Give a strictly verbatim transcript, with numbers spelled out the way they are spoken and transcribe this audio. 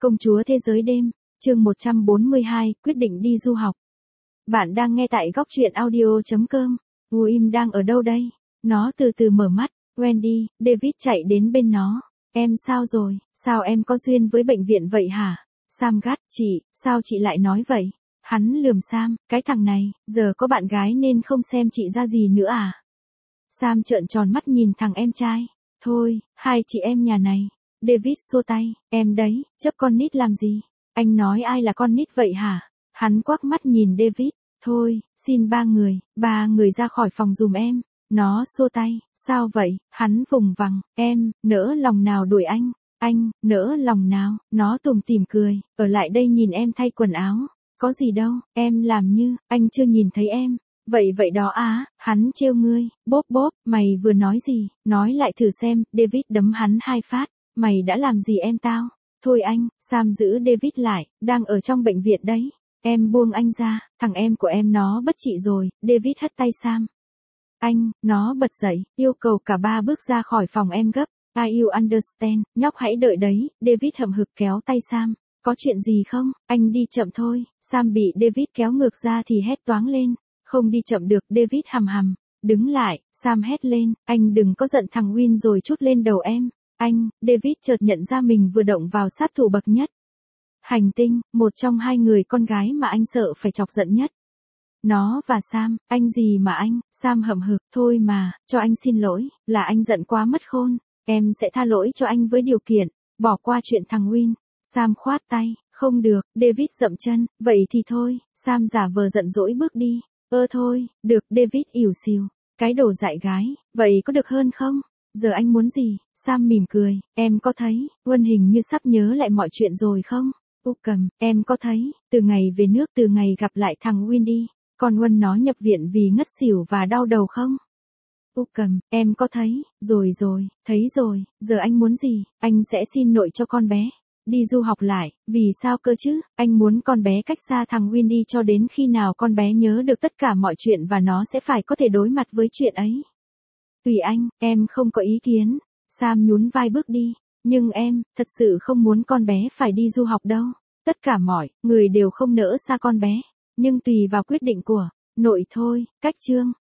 Công chúa thế giới đêm, chương một trăm bốn mươi hai, quyết định đi du học. Bạn đang nghe tại góc truyện audio chấm com. Wim đang ở đâu đây? Nó từ từ mở mắt. Wendy, David chạy đến bên nó. Em sao rồi? Sao em có duyên với bệnh viện vậy hả? Sam gắt, chị, sao chị lại nói vậy? Hắn lườm Sam, cái thằng này, giờ có bạn gái nên không xem chị ra gì nữa à? Sam trợn tròn mắt nhìn thằng em trai. Thôi, hai chị em nhà này. David xua tay, em đấy, chấp con nít làm gì? Anh nói ai là con nít vậy hả? Hắn quắc mắt nhìn David, thôi, xin ba người, ba người ra khỏi phòng dùm em. Nó xua tay, sao vậy? Hắn vùng vằng, em, nỡ lòng nào đuổi anh? Anh, nỡ lòng nào? Nó tủm tỉm cười, ở lại đây nhìn em thay quần áo. Có gì đâu, em làm như, anh chưa nhìn thấy em. Vậy vậy đó á, hắn trêu ngươi, bốp bốp, mày vừa nói gì, nói lại thử xem, David đấm hắn hai phát. Mày đã làm gì em tao? Thôi anh, Sam giữ David lại, đang ở trong bệnh viện đấy. Em buông anh ra, thằng em của em nó bất trị rồi, David hất tay Sam. Anh, nó bật dậy, yêu cầu cả ba bước ra khỏi phòng em gấp. I you understand, nhóc hãy đợi đấy, David hậm hực kéo tay Sam. Có chuyện gì không? Anh đi chậm thôi. Sam bị David kéo ngược ra thì hét toáng lên. Không đi chậm được, David hầm hầm. Đứng lại, Sam hét lên, anh đừng có giận thằng Win rồi trút lên đầu em. Anh, David chợt nhận ra mình vừa động vào sát thủ bậc nhất. Hành tinh, một trong hai người con gái mà anh sợ phải chọc giận nhất. Nó và Sam, anh gì mà anh, Sam hậm hực, thôi mà, cho anh xin lỗi, là anh giận quá mất khôn, em sẽ tha lỗi cho anh với điều kiện, bỏ qua chuyện thằng Win. Sam khoát tay, không được, David dậm chân, vậy thì thôi, Sam giả vờ giận dỗi bước đi, ơ thôi, được, David ỉu xìu, cái đồ dại gái, vậy có được hơn không? Giờ anh muốn gì? Sam mỉm cười, em có thấy, Huân hình như sắp nhớ lại mọi chuyện rồi không? U cầm, em có thấy, từ ngày về nước từ ngày gặp lại thằng Windy, con Huân nó nhập viện vì ngất xỉu và đau đầu không? U cầm, em có thấy, rồi rồi, thấy rồi, giờ anh muốn gì? Anh sẽ xin nội cho con bé. Đi du học lại, vì sao cơ chứ? Anh muốn con bé cách xa thằng Windy cho đến khi nào con bé nhớ được tất cả mọi chuyện và nó sẽ phải có thể đối mặt với chuyện ấy. Tùy anh, em không có ý kiến. Sam nhún vai bước đi. Nhưng em, thật sự không muốn con bé phải đi du học đâu. Tất cả mọi người đều không nỡ xa con bé. Nhưng tùy vào quyết định của nội thôi. Cách chương